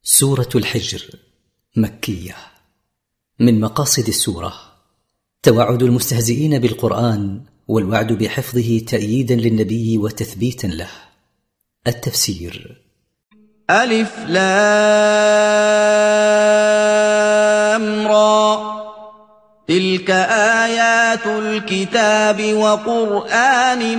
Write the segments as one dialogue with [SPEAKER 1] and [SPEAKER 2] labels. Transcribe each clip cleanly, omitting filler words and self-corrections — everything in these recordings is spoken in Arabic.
[SPEAKER 1] سورة الحجر مكية. من مقاصد السورة توعد المستهزئين بالقرآن والوعد بحفظه تأييدا للنبي وتثبيتا له. التفسير:
[SPEAKER 2] ألف لام را، تلك آيات الكتاب وقرآن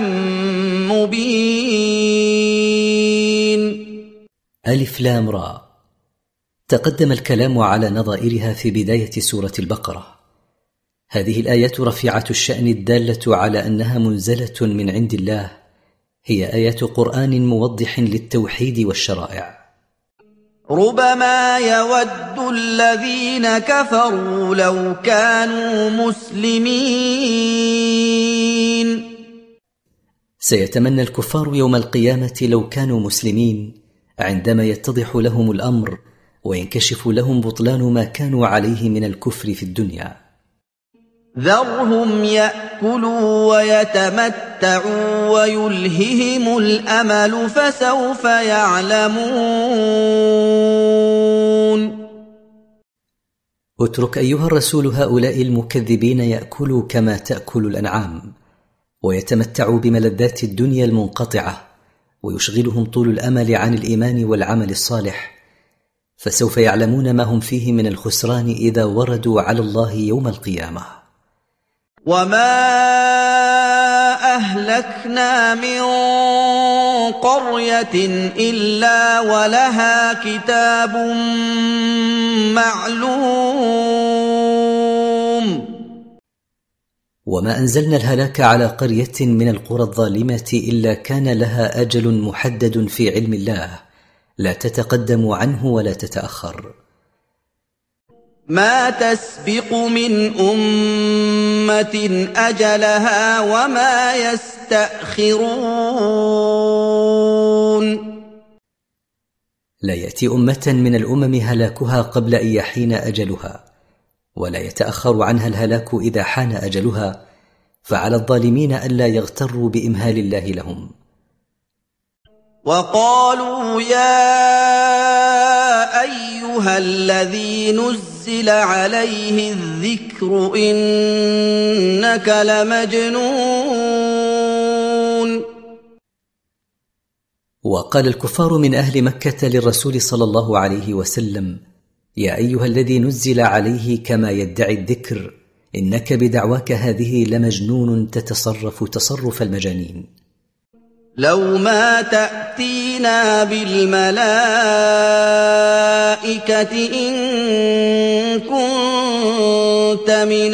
[SPEAKER 2] مبين.
[SPEAKER 1] ألف لام را. تقدم الكلام على نظائرها في بداية سورة البقرة. هذه الآيات رفيعة الشأن الدالة على أنها منزلة من عند الله، هي آيات قرآن موضح للتوحيد والشرائع.
[SPEAKER 2] ربما يود الذين كفروا لو كانوا مسلمين.
[SPEAKER 1] سيتمنى الكفار يوم القيامة لو كانوا مسلمين، عندما يتضح لهم الأمر وينكشف لهم بطلان ما كانوا عليه من الكفر في الدنيا.
[SPEAKER 2] ذرهم يأكلوا ويتمتعوا ويلههم الأمل فسوف يعلمون.
[SPEAKER 1] اترك أيها الرسول هؤلاء المكذبين يأكلوا كما تأكل الأنعام، ويتمتعوا بملذات الدنيا المنقطعة، ويشغلهم طول الأمل عن الإيمان والعمل الصالح، فسوف يعلمون ما هم فيه من الخسران إذا وردوا على الله يوم القيامة.
[SPEAKER 2] وما أهلكنا من قرية إلا ولها كتاب معلوم.
[SPEAKER 1] وما أنزلنا الهلاك على قرية من القرى الظالمة إلا كان لها أجل محدد في علم الله، لا تتقدم عنه ولا تتأخر.
[SPEAKER 2] ما تسبق من أمة أجلها وما يستأخرون.
[SPEAKER 1] لا يأتي أمة من الأمم هلاكها قبل أن يحين أجلها، ولا يتأخر عنها الهلاك إذا حان أجلها، فعلى الظالمين ألا يغتروا بإمهال الله لهم.
[SPEAKER 2] وقالوا يا أيها الذي نزل عليه الذكر إنك لمجنون.
[SPEAKER 1] وقال الكفار من أهل مكة للرسول صلى الله عليه وسلم: يا أيها الذي نزل عليه كما يدعي الذكر، إنك بدعواك هذه لمجنون تتصرف تصرف المجانين.
[SPEAKER 2] لو ما تأتينا بالملائكة إن كنت من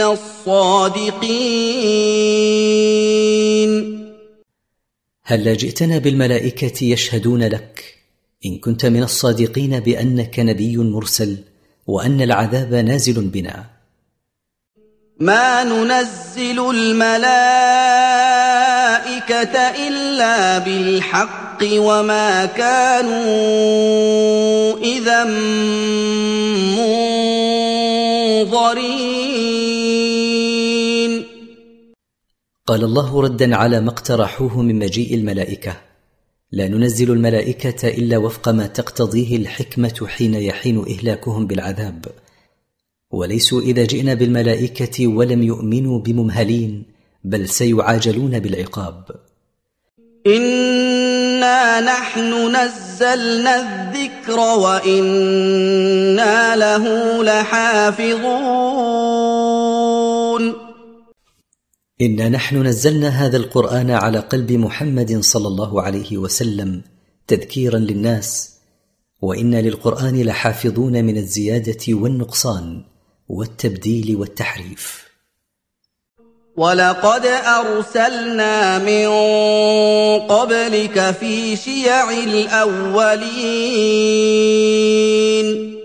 [SPEAKER 2] الصادقين.
[SPEAKER 1] هل جئتنا بالملائكة يشهدون لك إن كنت من الصادقين بأنك نبي مرسل وأن العذاب نازل بنا؟
[SPEAKER 2] ما ننزل الملائكة إلا بالحق وما كانوا إذا منظرين.
[SPEAKER 1] قال الله ردا على ما اقترحوه من مجيء الملائكة: لا ننزل الملائكة إلا وفق ما تقتضيه الحكمة حين يحين إهلاكهم بالعذاب، وليسوا إذا جئنا بالملائكة ولم يؤمنوا بممهلين، بل سيعاجلون بالعقاب.
[SPEAKER 2] إنا نحن نزلنا الذكر وإنا له لحافظون.
[SPEAKER 1] إنا نحن نزلنا هذا القرآن على قلب محمد صلى الله عليه وسلم تذكيرا للناس، وإنا للقرآن لحافظون من الزيادة والنقصان والتبديل والتحريف.
[SPEAKER 2] ولقد أرسلنا من قبلك في شيع الأولين.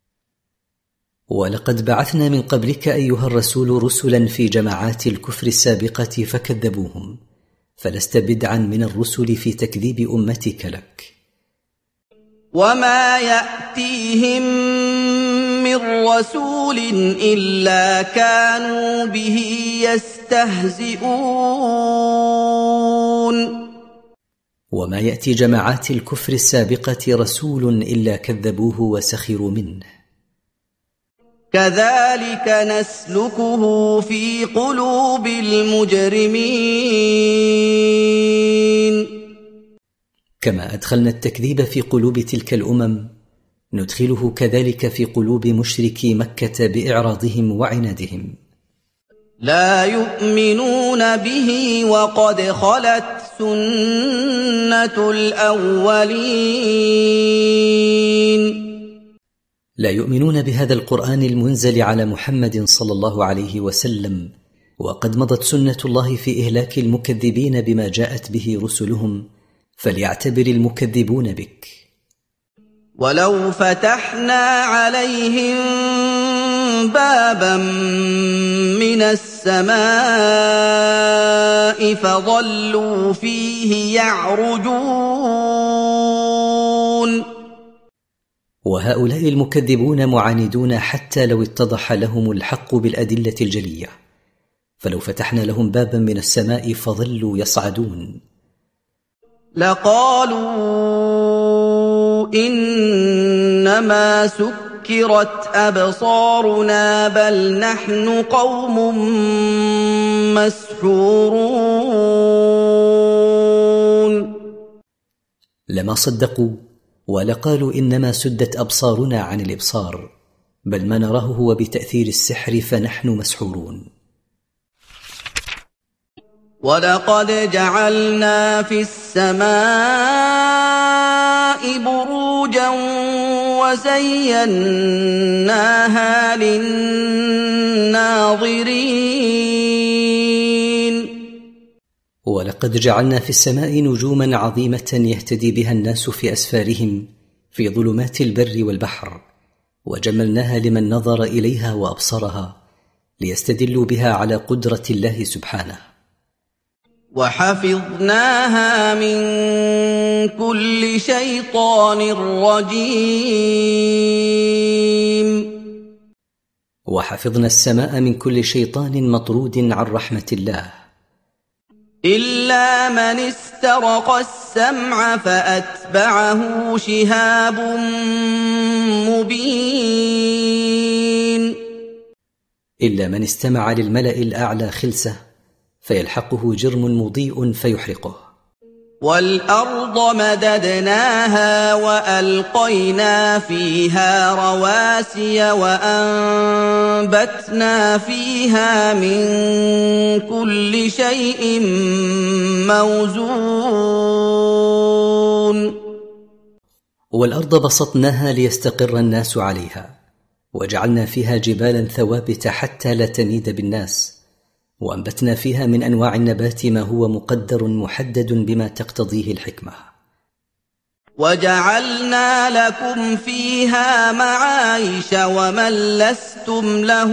[SPEAKER 1] ولقد بعثنا من قبلك أيها الرسول رسلا في جماعات الكفر السابقة فكذبوهم، فلست بدعا من الرسل في تكذيب أمتك لك.
[SPEAKER 2] وما يأتيهم من رسول إلا كانوا به يستهزئون.
[SPEAKER 1] وما يأتي جماعات الكفر السابقة رسول إلا كذبوه وسخروا منه.
[SPEAKER 2] كذلك نسلكه في قلوب المجرمين.
[SPEAKER 1] كما أدخلنا التكذيب في قلوب تلك الأمم، ندخله كذلك في قلوب مشركي مكة بإعراضهم وعنادهم.
[SPEAKER 2] لا يؤمنون به وقد خلت سنة الأولين.
[SPEAKER 1] لا يؤمنون بهذا القرآن المنزل على محمد صلى الله عليه وسلم، وقد مضت سنة الله في إهلاك المكذبين بما جاءت به رسلهم، فليعتبر المكذبون بك.
[SPEAKER 2] ولو فتحنا عليهم بابا من السماء فظلوا فيه يعرجون.
[SPEAKER 1] وهؤلاء المكذبون معاندون حتى لو اتضح لهم الحق بالأدلة الجلية، فلو فتحنا لهم بابا من السماء فظلوا يصعدون.
[SPEAKER 2] لقالوا إنما سكرت أبصارنا بل نحن قوم مسحورون.
[SPEAKER 1] لما صدقوا ولقالوا إنما سدت أبصارنا عن الإبصار، بل ما نراه هو بتأثير السحر فنحن مسحورون.
[SPEAKER 2] ولقد جعلنا في السماء بروجا وزيناها للناظرين.
[SPEAKER 1] ولقد جعلنا في السماء نجوما عظيمة يهتدي بها الناس في أسفارهم في ظلمات البر والبحر، وجملناها لمن نظر إليها وأبصرها ليستدلوا بها على قدرة الله سبحانه.
[SPEAKER 2] وحفظناها من كل شيطان رجيم.
[SPEAKER 1] وحفظنا السماء من كل شيطان مطرود عن رحمة الله،
[SPEAKER 2] إلا من استرق السمع فأتبعه شهاب مبين.
[SPEAKER 1] إلا من استمع للملأ الأعلى خلسة فيلحقه جرم مضيء فيحرقه.
[SPEAKER 2] والأرض مددناها وألقينا فيها رواسي وأنبتنا فيها من كل شيء موزون.
[SPEAKER 1] والأرض بسطناها ليستقر الناس عليها، وجعلنا فيها جبالا ثوابت حتى لا تميد بالناس، وأنبتنا فيها من أنواع النبات ما هو مقدر محدد بما تقتضيه الحكمة.
[SPEAKER 2] وجعلنا لكم فيها معايش ومن لستم له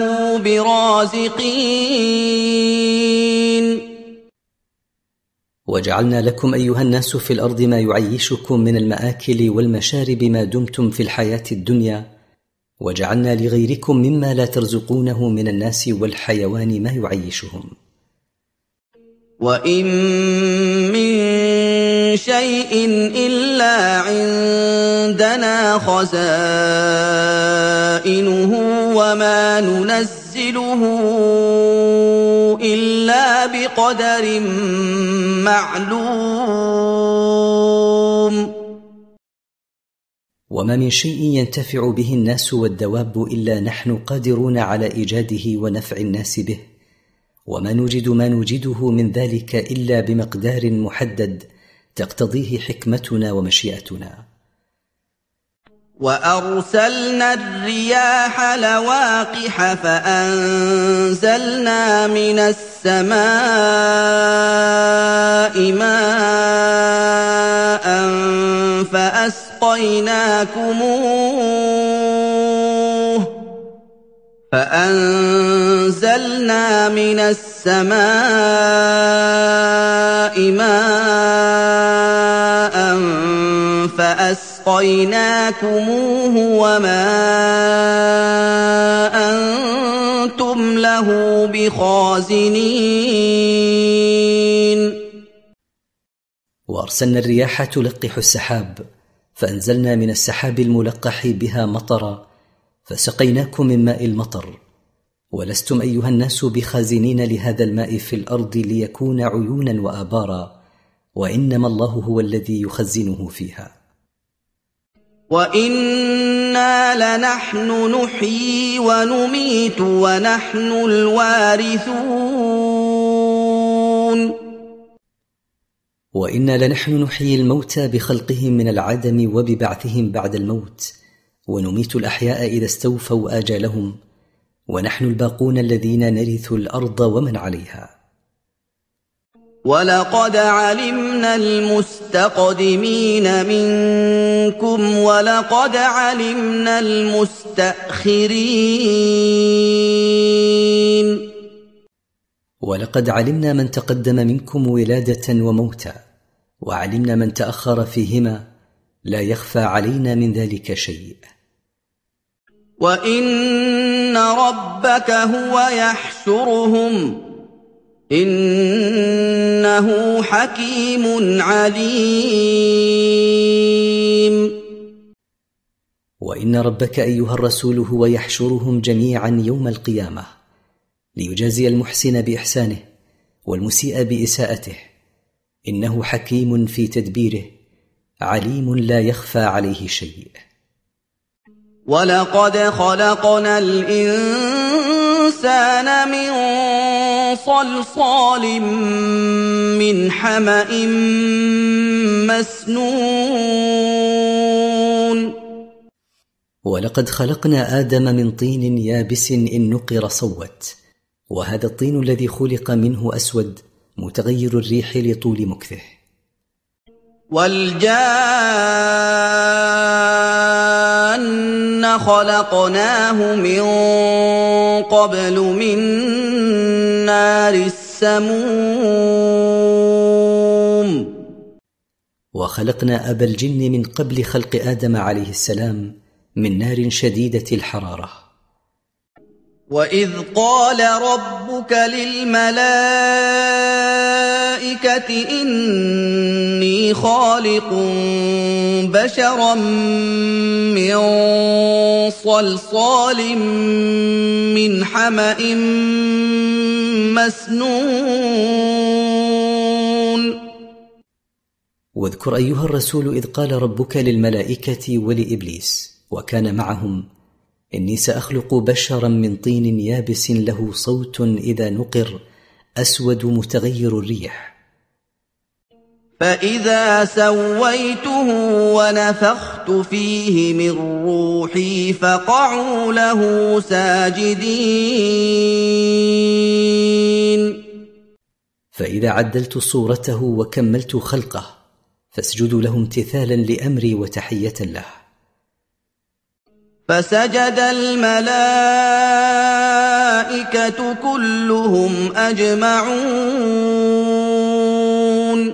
[SPEAKER 2] برازقين.
[SPEAKER 1] وجعلنا لكم أيها الناس في الأرض ما يعيشكم من المآكل والمشارب ما دمتم في الحياة الدنيا، وجعلنا لغيركم مما لا ترزقونه من الناس والحيوان ما يعيشهم.
[SPEAKER 2] وإن من شيء إلا عندنا خزائنه وما ننزله إلا بقدر معلوم.
[SPEAKER 1] وما من شيء ينتفع به الناس والدواب إلا نحن قادرون على إيجاده ونفع الناس به، وما نوجد ما نوجده من ذلك إلا بمقدار محدد تقتضيه حكمتنا ومشيئتنا.
[SPEAKER 2] وأرسلنا الرياح لواقح فأنزلنا من السماء ماء فأنزلنا من السماء ماء فأسقيناكموه وما أنتم له بخازنين.
[SPEAKER 1] وأرسلنا الرياح تلقح السحاب فأنزلنا من السحاب الملقح بها مطرا فسقيناكم من ماء المطر، ولستم أيها الناس بخازنين لهذا الماء في الأرض ليكون عيونا وآبارا، وإنما الله هو الذي يخزنه فيها.
[SPEAKER 2] وَإِنَّا لَنَحْنُ نُحْيِي وَنُمِيتُ وَنَحْنُ الْوَارِثُونَ.
[SPEAKER 1] وإنا لنحن نحيي الموتى بخلقهم من العدم وببعثهم بعد الموت، ونميت الأحياء إذا استوفوا آجالهم، ونحن الباقون الذين نرث الأرض ومن عليها.
[SPEAKER 2] وَلَقَدْ عَلِمْنَا الْمُسْتَقْدِمِينَ مِنكُمْ وَلَقَدْ عَلِمْنَا الْمُسْتَأْخِرِينَ.
[SPEAKER 1] ولقد علمنا من تقدم منكم ولادة وموتا، وعلمنا من تأخر فيهما، لا يخفى علينا من ذلك شيء.
[SPEAKER 2] وَإِنَّ رَبَّكَ هُوَ يَحْشُرُهُمْ إِنَّهُ حَكِيمٌ عَلِيمٌ.
[SPEAKER 1] وإن ربك أيها الرسول هو يحشرهم جميعا يوم القيامة ليجازي المحسن بإحسانه والمسيء بإساءته، إنه حكيم في تدبيره عليم لا يخفى عليه شيء.
[SPEAKER 2] وَلَقَدْ خَلَقْنَا الْإِنسَانَ مِنْ صَلْصَالٍ مِّنْ حَمَإٍ مَّسْنُونٍ.
[SPEAKER 1] ولقد خلقنا آدم من طين يابس إن نقر صوت، وهذا الطين الذي خلق منه أسود متغير الريح لطول مكثه.
[SPEAKER 2] وَالْجَانَّ خَلَقْنَاهُ مِن قَبْلُ مِن نَّارِ السَّمُومِ.
[SPEAKER 1] وخلقنا أبا الجن من قبل خلق آدم عليه السلام من نار شديدة الحرارة.
[SPEAKER 2] وَإِذْ قَالَ رَبُّكَ لِلْمَلَائِكَةِ إِنِّي خَالِقٌ بَشَرًا مِّن صَلْصَالٍ مِّنْ حَمَإٍ مسنون.
[SPEAKER 1] واذكر أيها الرسول إذ قال ربك للملائكة ولإبليس وكان معهم: إني سأخلق بشرا من طين يابس له صوت إذا نقر أسود متغير الريح.
[SPEAKER 2] فإذا سويته ونفخت فيه من روحي فقعوا له ساجدين.
[SPEAKER 1] فإذا عدلت صورته وكملت خلقه فاسجدوا له امتثالا لأمري وتحية له.
[SPEAKER 2] فسجد الملائكة كلهم أجمعون.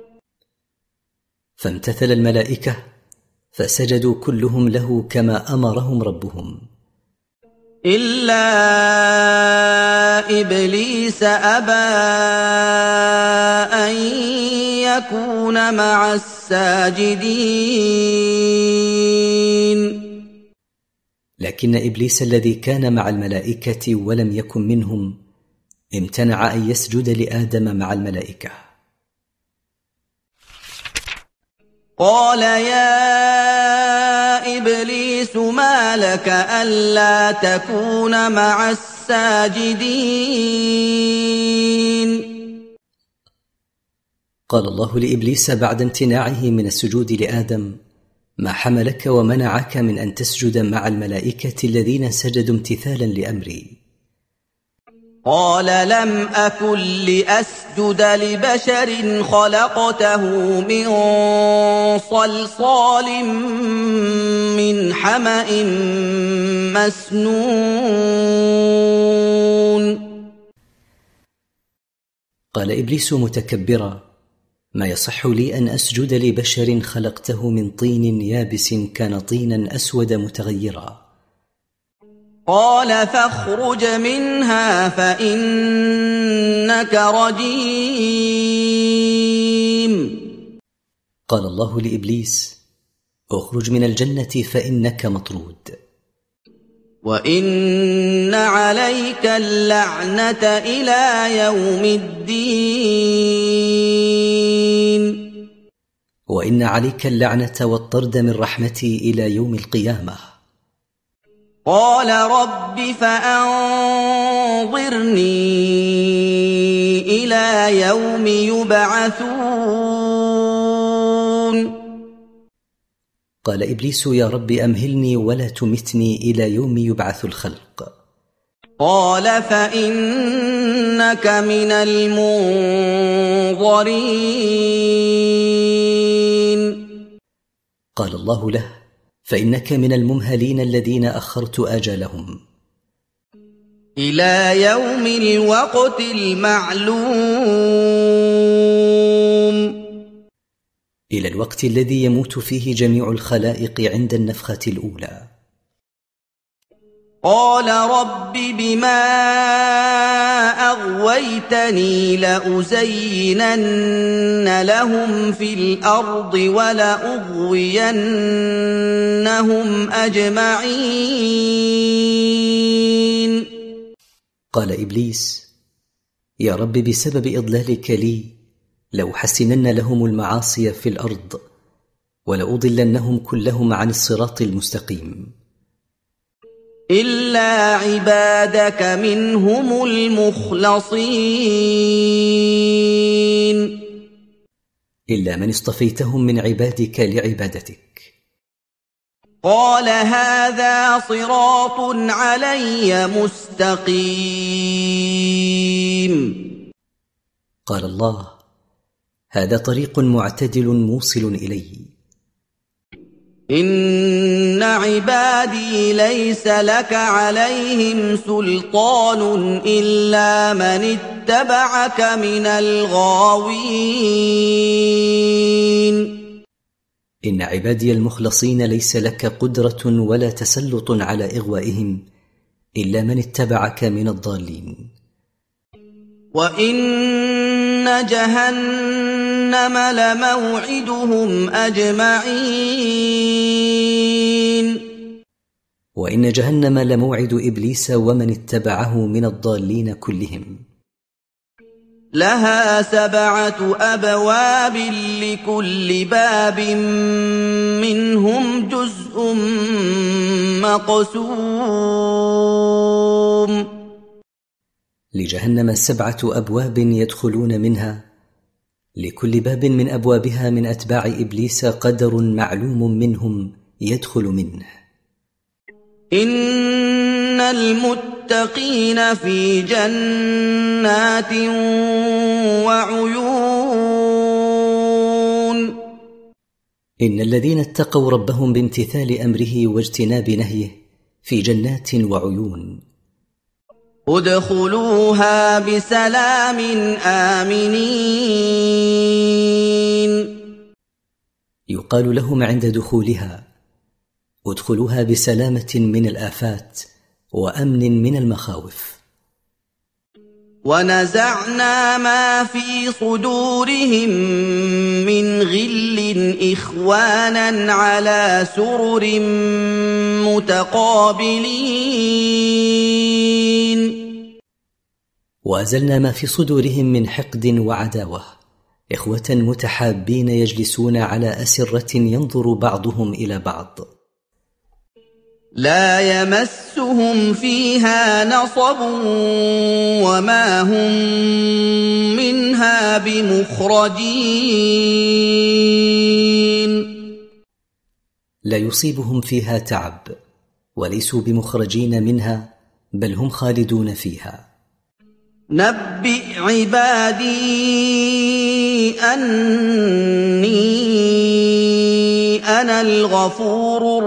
[SPEAKER 1] فامتثل الملائكة فسجدوا كلهم له كما أمرهم ربهم،
[SPEAKER 2] إلا إبليس أبى أن يكون مع الساجدين.
[SPEAKER 1] لكن إبليس الذي كان مع الملائكة ولم يكن منهم امتنع أن يسجد لآدم مع الملائكة.
[SPEAKER 2] قال يا إبليس ما لك ألا تكون مع الساجدين.
[SPEAKER 1] قال الله لإبليس بعد امتناعه من السجود لآدم: ما حملك ومنعك من أن تسجد مع الملائكة الذين سجدوا امتثالا لأمري؟
[SPEAKER 2] قال لم أكن لأسجد لبشر خلقته من صلصال من حمأ مسنون.
[SPEAKER 1] قال إبليس متكبرا: ما يصح لي أن أسجد لبشر خلقته من طين يابس كان طينا أسود متغيرا.
[SPEAKER 2] قال فاخرج منها فإنك رجيم.
[SPEAKER 1] قال الله لإبليس: اخرج من الجنة فإنك مطرود.
[SPEAKER 2] وإن عليك اللعنة إلى يوم الدين.
[SPEAKER 1] وإن عليك اللعنة والطرد من رحمتي إلى يوم القيامة.
[SPEAKER 2] قال رب فأنظرني إلى يوم يبعثون.
[SPEAKER 1] قال إبليس: يا رب أمهلني ولا تمتني إلى يوم يبعث الخلق.
[SPEAKER 2] قال فإنك من المنظرين.
[SPEAKER 1] قال الله له: فإنك من الممهلين الذين أخرت آجالهم
[SPEAKER 2] إلى يوم الوقت المعلوم،
[SPEAKER 1] إلى الوقت الذي يموت فيه جميع الخلائق عند النفخة الأولى.
[SPEAKER 2] قال رب بما أغويتني لأزينن لهم في الأرض ولأغوينهم أجمعين.
[SPEAKER 1] قال إبليس: يا رب بسبب إضلالك لي لأحسنن لهم المعاصي في الأرض ولأضلنهم كلهم عن الصراط المستقيم
[SPEAKER 2] إلا عبادك منهم المخلصين،
[SPEAKER 1] إلا من اصطفيتهم من عبادك لعبادتك.
[SPEAKER 2] قال هذا صراط علي مستقيم.
[SPEAKER 1] قال الله: هذا طريق معتدل موصل إلي.
[SPEAKER 2] إن عبادي ليس لك عليهم سلطان إلا من اتبعك من الغاوين.
[SPEAKER 1] إن عبادي المخلصين ليس لك قدرة ولا تسلط على إغوائهم إلا من اتبعك من الضالين.
[SPEAKER 2] وإن جهنم لموعدهم أجمعين.
[SPEAKER 1] وإن جهنم لموعد إبليس ومن اتبعه من الضالين كلهم.
[SPEAKER 2] لها 7 أبواب لكل باب منهم جزء مقسوم.
[SPEAKER 1] لجهنم 7 أبواب يدخلون منها، لكل باب من أبوابها من أتباع إبليس قدر معلوم منهم يدخل منه.
[SPEAKER 2] إن المتقين في جنات وعيون.
[SPEAKER 1] إن الذين اتقوا ربهم بامتثال أمره واجتناب نهيه في جنات وعيون.
[SPEAKER 2] ادخلوها بسلام آمنين.
[SPEAKER 1] يقال لهم عند دخولها: ادخلوها بسلامة من الآفات وأمن من المخاوف.
[SPEAKER 2] ونزعنا ما في صدورهم من غل إخوانا على سرر متقابلين.
[SPEAKER 1] وأزلنا ما في صدورهم من حقد وعداوة، إخوة متحابين يجلسون على أسرة ينظر بعضهم إلى بعض.
[SPEAKER 2] لا يمسهم فيها نصب وما هم منها بمخرجين.
[SPEAKER 1] لا يصيبهم فيها تعب وليسوا بمخرجين منها، بل هم خالدون فيها.
[SPEAKER 2] نبئ عبادي أني أنا الغفور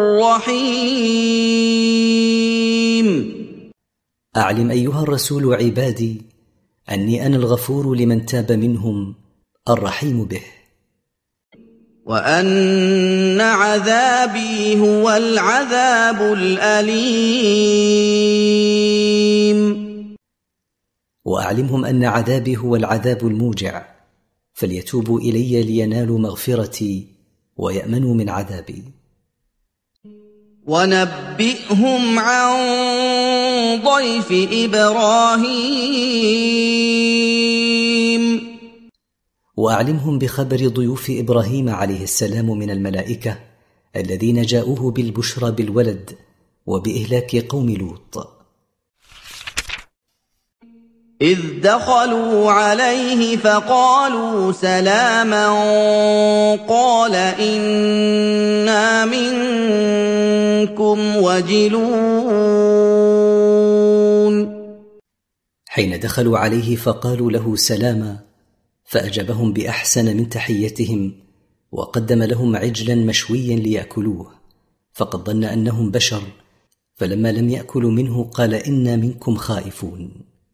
[SPEAKER 2] الرحيم.
[SPEAKER 1] أعلم أيها الرسول عبادي أني أنا الغفور لمن تاب منهم الرحيم به،
[SPEAKER 2] وأن عذابي هو العذاب الأليم.
[SPEAKER 1] وأعلمهم أن عذابي هو العذاب الموجع، فليتوبوا إلي لينالوا مغفرتي ويأمنوا من عذابي.
[SPEAKER 2] ونبئهم عن ضيف إبراهيم.
[SPEAKER 1] وأعلمهم بخبر ضيوف إبراهيم عليه السلام من الملائكة الذين جاءوه بالبشرى بالولد وبإهلاك قوم لوط.
[SPEAKER 2] إذ دخلوا عليه فقالوا سلاما قال إنا منكم وجلون.
[SPEAKER 1] حين دخلوا عليه فقالوا له سلاما فأجابهم بأحسن من تحيتهم وقدم لهم عجلا مشويا ليأكلوه، فقد ظن أنهم بشر، فلما لم يأكلوا منه قال إنا منكم خائفون.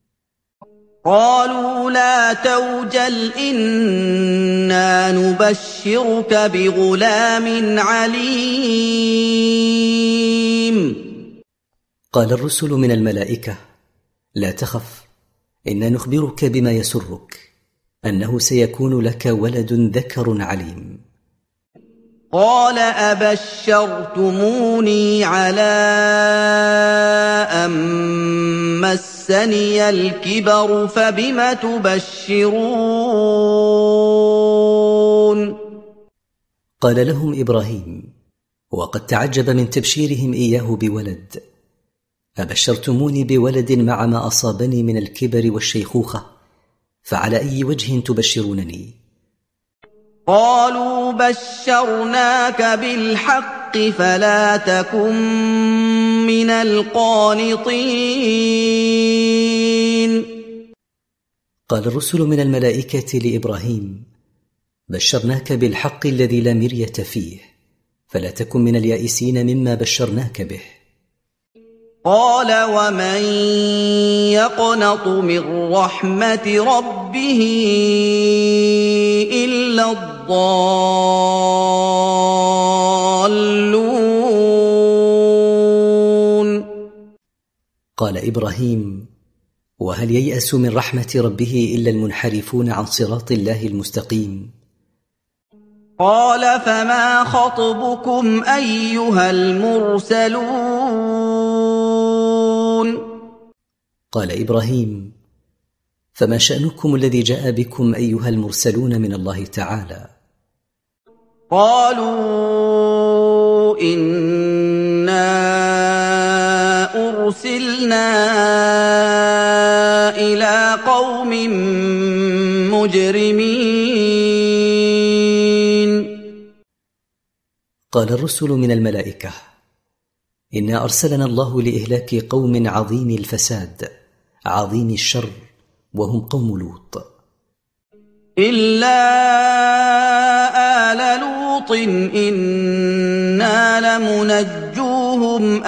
[SPEAKER 2] قالوا لا توجل إنا نبشرك بغلام عليم.
[SPEAKER 1] قال الرسل من الملائكة لا تخف، إنا نخبرك بما يسرك، أنه سيكون لك ولد ذكر عليم.
[SPEAKER 2] قال أبشرتموني على أن مسني الكبر فبم تبشرون.
[SPEAKER 1] قال لهم إبراهيم وقد تعجب من تبشيرهم إياه بولد: أبشرتموني بولد مع ما أصابني من الكبر والشيخوخة، فعلى أي وجه تبشرونني؟
[SPEAKER 2] قالوا بشرناك بالحق فلا تكن من القانطين.
[SPEAKER 1] قال الرسل من الملائكة لإبراهيم: بشرناك بالحق الذي لا مرية فيه، فلا تكن من اليائسين مما بشرناك به.
[SPEAKER 2] قال ومن يقنط من رحمة ربه إلا الضالون.
[SPEAKER 1] قال إبراهيم: وهل ييأس من رحمة ربه إلا المنحرفون عن صراط الله المستقيم؟
[SPEAKER 2] قال فما خطبكم أيها المرسلون.
[SPEAKER 1] قال إبراهيم: فما شأنكم الذي جاء بكم أيها المرسلون من الله تعالى؟
[SPEAKER 2] قالوا إنا أرسلنا إلى قوم مجرمين.
[SPEAKER 1] قال الرسل من الملائكة: إنا أرسلنا الله لإهلاك قوم عظيم الفساد عظيم الشر، وهم قوم لوط.
[SPEAKER 2] إلا آل لوط إنا لمنجوهم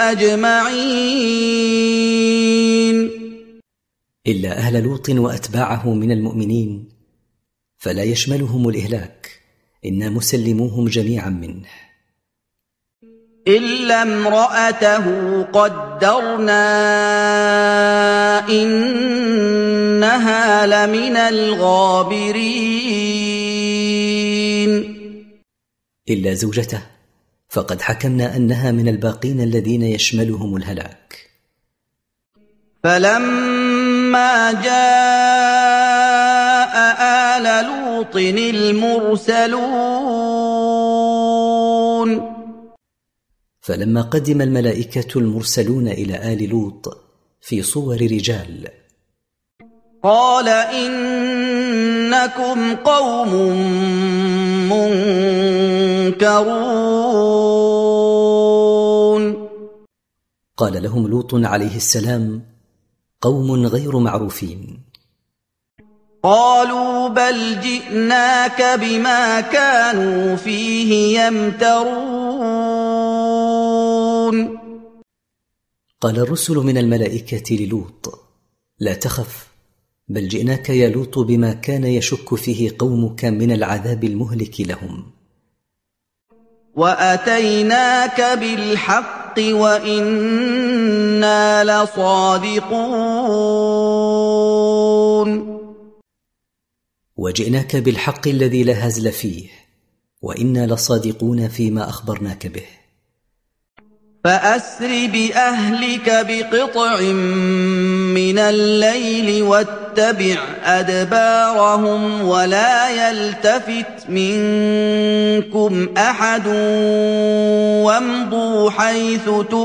[SPEAKER 2] أجمعين.
[SPEAKER 1] إلا أهل لوط وأتباعه من المؤمنين فلا يشملهم الإهلاك، إنا مسلموهم جميعا منه.
[SPEAKER 2] إلا امرأته قدرنا إنها لمن الغابرين.
[SPEAKER 1] إلا زوجته فقد حكمنا أنها من الباقين الذين يشملهم الهلاك.
[SPEAKER 2] فلما جاء آل لوط المرسلون.
[SPEAKER 1] فلما قدم الملائكة المرسلون إلى آل لوط في صور رجال،
[SPEAKER 2] قال إنكم قوم منكرون.
[SPEAKER 1] قال لهم لوط عليه السلام: قوم غير معروفين.
[SPEAKER 2] قالوا بل جئناك بما كانوا فيه يمترون.
[SPEAKER 1] قال الرسل من الملائكة للوط: لا تخف، بل جئناك يا لوط بما كان يشك فيه قومك من العذاب المهلك لهم.
[SPEAKER 2] وأتيناك بالحق وإنا لصادقون.
[SPEAKER 1] وجئناك بالحق الذي لا هزل فيه، وإنا لصادقون فيما أخبرناك به.
[SPEAKER 2] فأسر بأهلك بقطع من الليل واتبع أدبارهم ولا يلتفت منكم أحد وامضوا حيث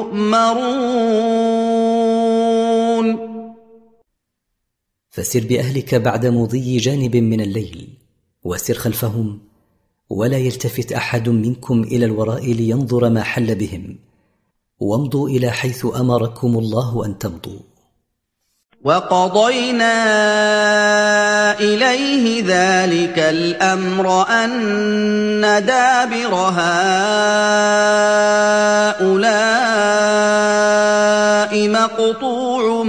[SPEAKER 2] تؤمرون.
[SPEAKER 1] فسر بأهلك بعد مضي جانب من الليل، وسر خلفهم ولا يلتفت أحد منكم إلى الوراء لينظر ما حل بهم، وامضوا إلى حيث أمركم الله أن تمضوا.
[SPEAKER 2] وقضينا إليه ذلك الأمر أن دابر هؤلاء مقطوع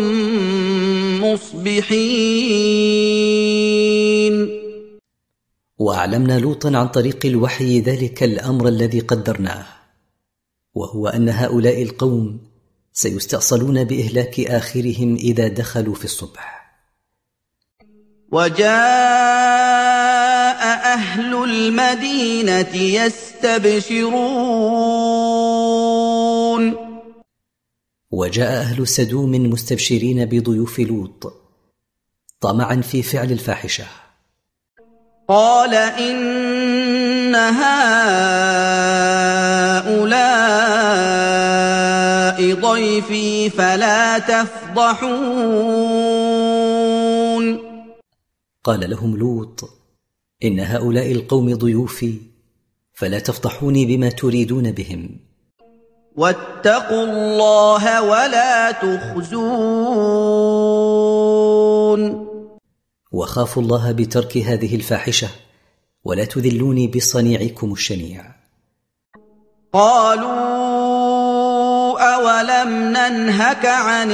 [SPEAKER 2] مصبحين.
[SPEAKER 1] وأعلمنا لوطا عن طريق الوحي ذلك الأمر الذي قدرناه، وهو أن هؤلاء القوم سيستأصلون بإهلاك آخرهم إذا دخلوا في الصبح.
[SPEAKER 2] وجاء أهل المدينة يستبشرون.
[SPEAKER 1] وجاء أهل سدوم مستبشرين بضيوف لوط طمعا في فعل الفاحشة.
[SPEAKER 2] قال إن هؤلاء ضيفي فلا تفضحون.
[SPEAKER 1] قال لهم لوط: إن هؤلاء القوم ضيوفي فلا تفضحوني بما تريدون بهم.
[SPEAKER 2] واتقوا الله ولا تخزون.
[SPEAKER 1] وخافوا الله بترك هذه الفاحشة ولا تذلوني بصنيعكم الشنيع.
[SPEAKER 2] قالوا أولم ننهك عن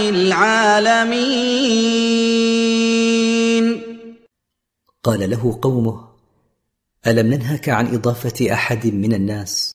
[SPEAKER 2] العالمين.
[SPEAKER 1] قال له قومه: ألم ننهك عن إضافة أحد من الناس؟